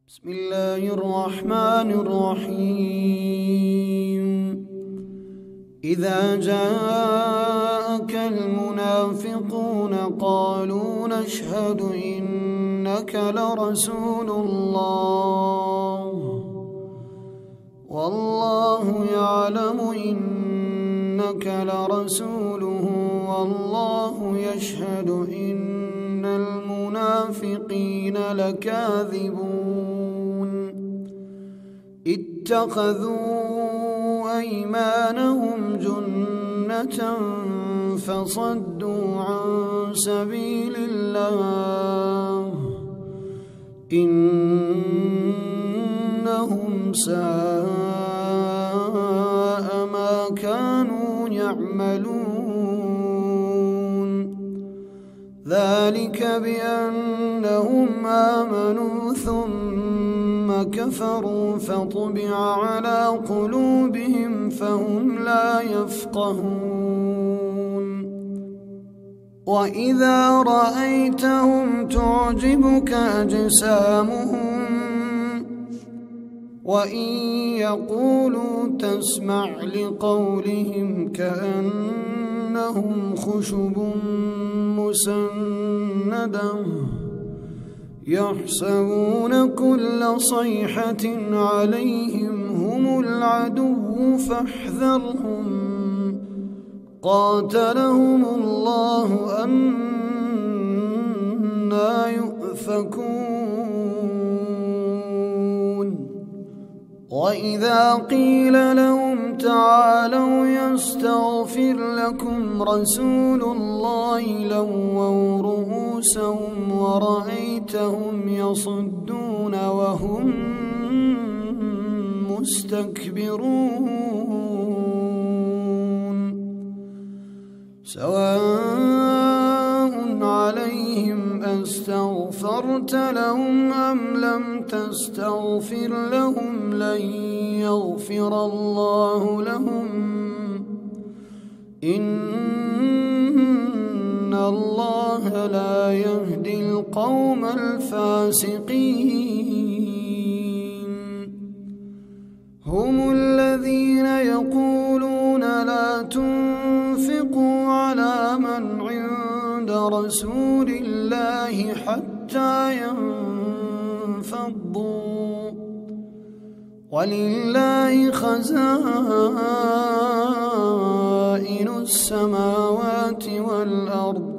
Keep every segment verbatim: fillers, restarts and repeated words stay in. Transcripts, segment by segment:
بسم الله الرحمن الرحيم. إذا جاءك المنافقون قالوا نشهد إنك لرسول الله والله يعلم إنك لرسوله والله يشهد إن المنافقين لكاذبون. اتخذوا أيمانهم جنة فصدوا عن سبيل الله إنهم ساء ما كانوا يعملون. ذلك بأنهم آمنوا ثم كفروا فطبع على قلوبهم فهم لا يفقهون. وإذا رأيتهم تعجبك أجسامهم وإن يقولوا تسمع لقولهم كأنهم خشب مسندة يحسبون كل صيحة عليهم هم العدو فاحذرهم قاتلهم الله أنى يؤفكون. وإذا قيل لهم تعالوا يستغفر لكم رسول الله لووا رؤوسهم ورأيتهم يصدون وهم مستكبرون. سواء عليهم أستغفرت لهم أم لم تستغفر لهم لن يغفر الله لهم إن الله لا يهدي القوم الفاسقين. هم الذين يقولون لا تنفقوا على من عند رسول الله حتى ينفضوا ولله خزائن السماوات والأرض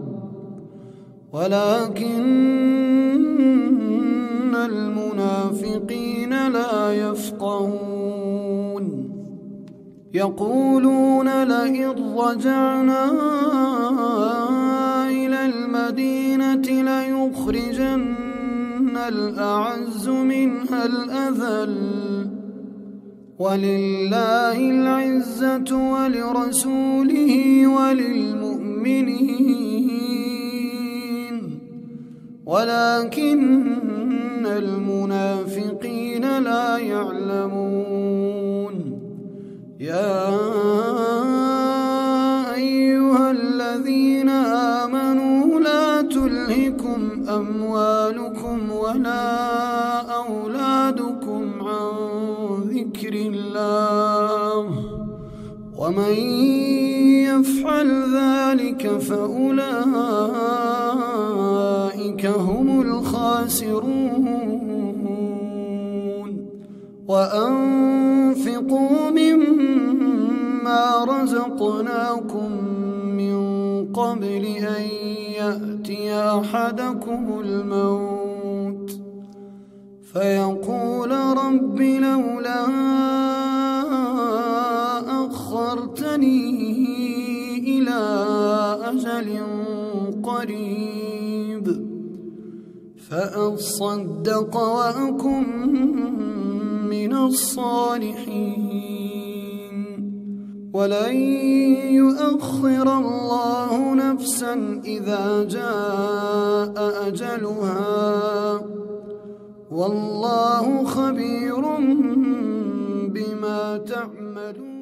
ولكن المنافقين لا يفقهون. يقولون لئن رجعنا إلى المدينة ليخرجن الأعز منها الأذل ولله العزة ولرسوله وللمؤمنين ولكن المنافقين لا يعلمون. يا أيها الذين آمنوا لا تلهكم أموالكم ولا أولادكم عن ذكر الله ومن يفعل ذلك فأولئك هم الخاسرون. وأنفقوا مما رزقناكم من قبل أن يأتي أحدكم الموت فيقول رب لولا أخرتني إلى أجل قريب فأصدق وأكن من الصالحين ولن يؤخر الله نفسا إذا جاء أجلها والله خبير بما تعملون.